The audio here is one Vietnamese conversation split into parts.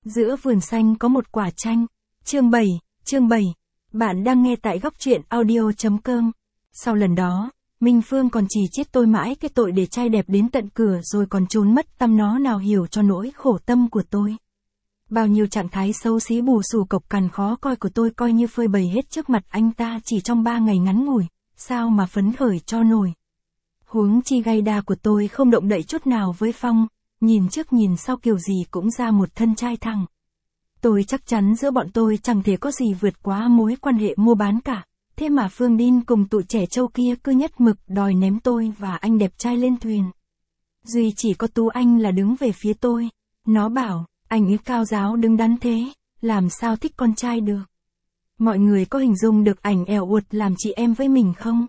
Giữa vườn xanh có một quả chanh. Chương 7. Bạn đang nghe tại góc truyện audio.com. Sau lần đó, Minh Phương còn chỉ trích tôi mãi cái tội để trai đẹp đến tận cửa rồi còn trốn mất tăm nó nào hiểu cho nỗi khổ tâm của tôi. Bao nhiêu trạng thái xấu xí bù xù cộc cằn khó coi của tôi coi như phơi bày hết trước mặt anh ta chỉ trong 3 ngày ngắn ngủi, sao mà phấn khởi cho nổi. Huống chi gay đa của tôi không động đậy chút nào với Phong, nhìn trước nhìn sau kiểu gì cũng ra một thân trai thẳng. Tôi chắc chắn giữa bọn tôi chẳng thể có gì vượt quá mối quan hệ mua bán cả, thế mà Phương Đin cùng tụi trẻ trâu kia cứ nhất mực đòi ném tôi và anh đẹp trai lên thuyền. Duy chỉ có Tú Anh là đứng về phía tôi, nó bảo, anh ấy cao giáo đứng đắn thế, làm sao thích con trai được. Mọi người có hình dung được ảnh ẻo uột làm chị em với mình không?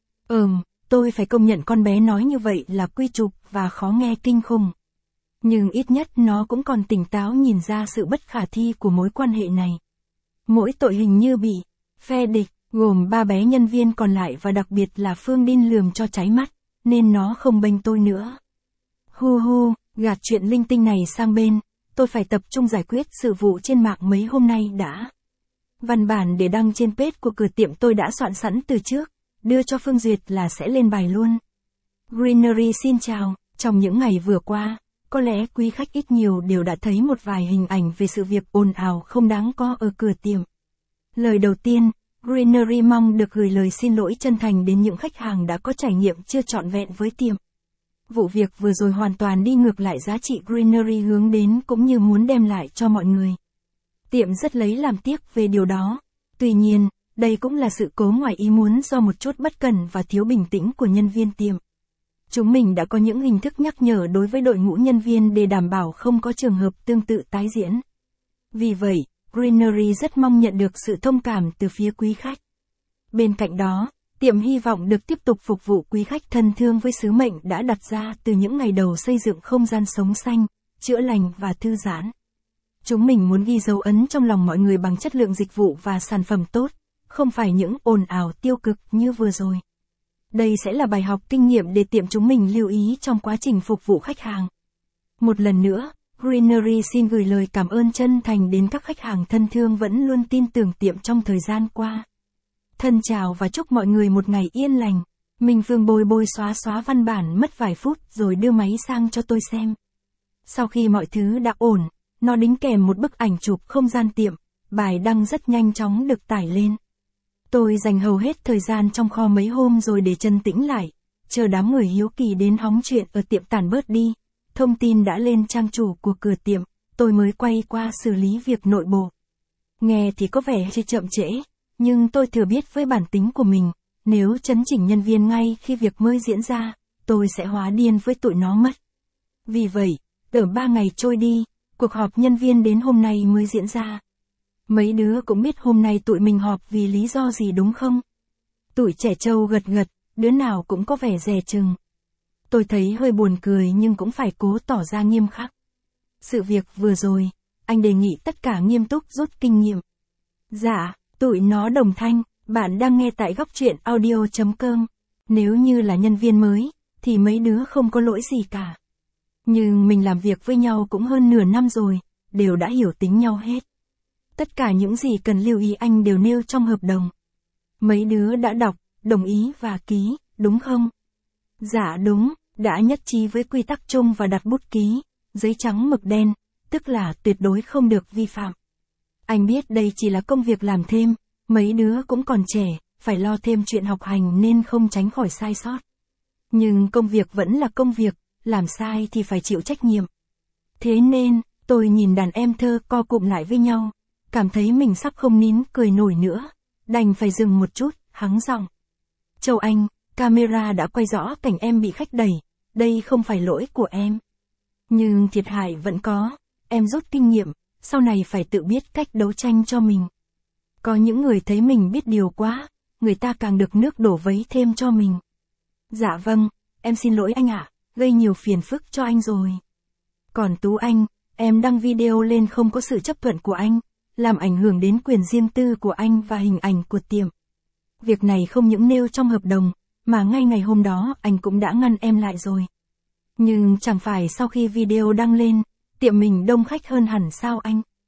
Tôi phải công nhận con bé nói như vậy là quy chụp và khó nghe kinh khủng. Nhưng ít nhất nó cũng còn tỉnh táo nhìn ra sự bất khả thi của mối quan hệ này. Mỗi tội hình như bị phe địch, gồm 3 bé nhân viên còn lại và đặc biệt là Phương Đin lườm cho cháy mắt, nên nó không bênh tôi nữa. Gạt chuyện linh tinh này sang bên, tôi phải tập trung giải quyết sự vụ trên mạng mấy hôm nay đã. Văn bản để đăng trên page của cửa tiệm tôi đã soạn sẵn từ trước, đưa cho Phương duyệt là sẽ lên bài luôn. Greenery xin chào, trong những ngày vừa qua, có lẽ quý khách ít nhiều đều đã thấy một vài hình ảnh về sự việc ồn ào không đáng có ở cửa tiệm. Lời đầu tiên, Greenery mong được gửi lời xin lỗi chân thành đến những khách hàng đã có trải nghiệm chưa trọn vẹn với tiệm. Vụ việc vừa rồi hoàn toàn đi ngược lại giá trị Greenery hướng đến cũng như muốn đem lại cho mọi người. Tiệm rất lấy làm tiếc về điều đó. Tuy nhiên, đây cũng là sự cố ngoài ý muốn do một chút bất cẩn và thiếu bình tĩnh của nhân viên tiệm. Chúng mình đã có những hình thức nhắc nhở đối với đội ngũ nhân viên để đảm bảo không có trường hợp tương tự tái diễn. Vì vậy, Greenery rất mong nhận được sự thông cảm từ phía quý khách. Bên cạnh đó, tiệm hy vọng được tiếp tục phục vụ quý khách thân thương với sứ mệnh đã đặt ra từ những ngày đầu xây dựng không gian sống xanh, chữa lành và thư giãn. Chúng mình muốn ghi dấu ấn trong lòng mọi người bằng chất lượng dịch vụ và sản phẩm tốt, không phải những ồn ào tiêu cực như vừa rồi. Đây sẽ là bài học kinh nghiệm để tiệm chúng mình lưu ý trong quá trình phục vụ khách hàng. Một lần nữa, Greenery xin gửi lời cảm ơn chân thành đến các khách hàng thân thương vẫn luôn tin tưởng tiệm trong thời gian qua. Thân chào và chúc mọi người một ngày yên lành. Minh Phương bôi xóa văn bản mất vài phút rồi đưa máy sang cho tôi xem. Sau khi mọi thứ đã ổn, nó đính kèm một bức ảnh chụp không gian tiệm, bài đăng rất nhanh chóng được tải lên. Tôi dành hầu hết thời gian trong kho mấy hôm rồi để trấn tĩnh lại, chờ đám người hiếu kỳ đến hóng chuyện ở tiệm tản bớt đi. Thông tin đã lên trang chủ của cửa tiệm, tôi mới quay qua xử lý việc nội bộ. Nghe thì có vẻ hơi chậm trễ, nhưng tôi thừa biết với bản tính của mình, nếu chấn chỉnh nhân viên ngay khi việc mới diễn ra, tôi sẽ hóa điên với tụi nó mất. Vì vậy, ở 3 ngày trôi đi, cuộc họp nhân viên đến hôm nay mới diễn ra. Mấy đứa cũng biết hôm nay tụi mình họp vì lý do gì đúng không? Tụi trẻ trâu gật gật, đứa nào cũng có vẻ dè chừng. Tôi thấy hơi buồn cười nhưng cũng phải cố tỏ ra nghiêm khắc. Sự việc vừa rồi, anh đề nghị tất cả nghiêm túc rút kinh nghiệm. Dạ, tụi nó đồng thanh, bạn đang nghe tại góc truyện audio.com. Nếu như là nhân viên mới, thì mấy đứa không có lỗi gì cả. Nhưng mình làm việc với nhau cũng hơn nửa năm rồi, đều đã hiểu tính nhau hết. Tất cả những gì cần lưu ý anh đều nêu trong hợp đồng. Mấy đứa đã đọc, đồng ý và ký, đúng không? Dạ đúng, đã nhất trí với quy tắc chung và đặt bút ký, giấy trắng mực đen, tức là tuyệt đối không được vi phạm. Anh biết đây chỉ là công việc làm thêm, mấy đứa cũng còn trẻ, phải lo thêm chuyện học hành nên không tránh khỏi sai sót. Nhưng công việc vẫn là công việc, làm sai thì phải chịu trách nhiệm. Thế nên, tôi nhìn đàn em thơ co cụm lại với nhau, cảm thấy mình sắp không nín cười nổi nữa, đành phải dừng một chút, hắng giọng. Châu Anh, camera đã quay rõ cảnh em bị khách đẩy, đây không phải lỗi của em. Nhưng thiệt hại vẫn có, em rút kinh nghiệm, sau này phải tự biết cách đấu tranh cho mình. Có những người thấy mình biết điều quá, người ta càng được nước đổ vấy thêm cho mình. Dạ vâng, em xin lỗi anh ạ, gây nhiều phiền phức cho anh rồi. Còn Tú Anh, em đăng video lên không có sự chấp thuận của anh, làm ảnh hưởng đến quyền riêng tư của anh và hình ảnh của tiệm. Việc này không những nêu trong hợp đồng, mà ngay ngày hôm đó anh cũng đã ngăn em lại rồi. Nhưng chẳng phải sau khi video đăng lên, tiệm mình đông khách hơn hẳn sao anh?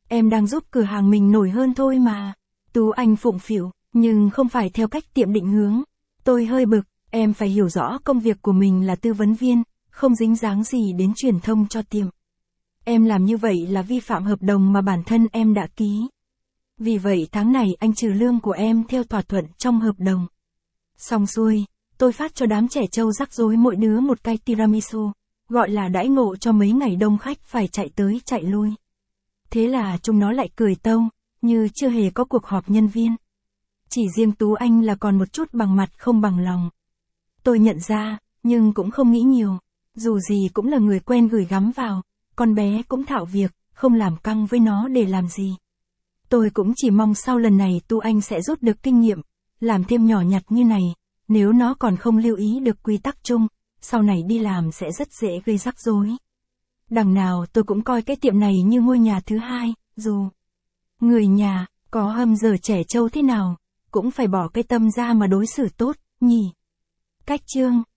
Em đang giúp cửa hàng mình nổi hơn thôi mà. Tú Anh phụng phịu, nhưng không phải theo cách tiệm định hướng. Tôi hơi bực, em phải hiểu rõ công việc của mình là tư vấn viên, không dính dáng gì đến truyền thông cho tiệm. Em làm như vậy là vi phạm hợp đồng mà bản thân em đã ký. Vì vậy tháng này anh trừ lương của em theo thỏa thuận trong hợp đồng. Xong xuôi, tôi phát cho đám trẻ trâu rắc rối mỗi đứa một cái tiramisu, gọi là đãi ngộ cho mấy ngày đông khách phải chạy tới chạy lui. Thế là chúng nó lại cười tâu, như chưa hề có cuộc họp nhân viên. Chỉ riêng Tú Anh là còn một chút bằng mặt không bằng lòng. Tôi nhận ra, nhưng cũng không nghĩ nhiều. Dù gì cũng là người quen gửi gắm vào, con bé cũng thạo việc, không làm căng với nó để làm gì. Tôi cũng chỉ mong sau lần này Tú Anh sẽ rút được kinh nghiệm, làm thêm nhỏ nhặt như này, nếu nó còn không lưu ý được quy tắc chung, sau này đi làm sẽ rất dễ gây rắc rối. Đằng nào tôi cũng coi cái tiệm này như ngôi nhà thứ hai, dù người nhà có hâm dở trẻ trâu thế nào, cũng phải bỏ cái tâm ra mà đối xử tốt, nhỉ. Cách chương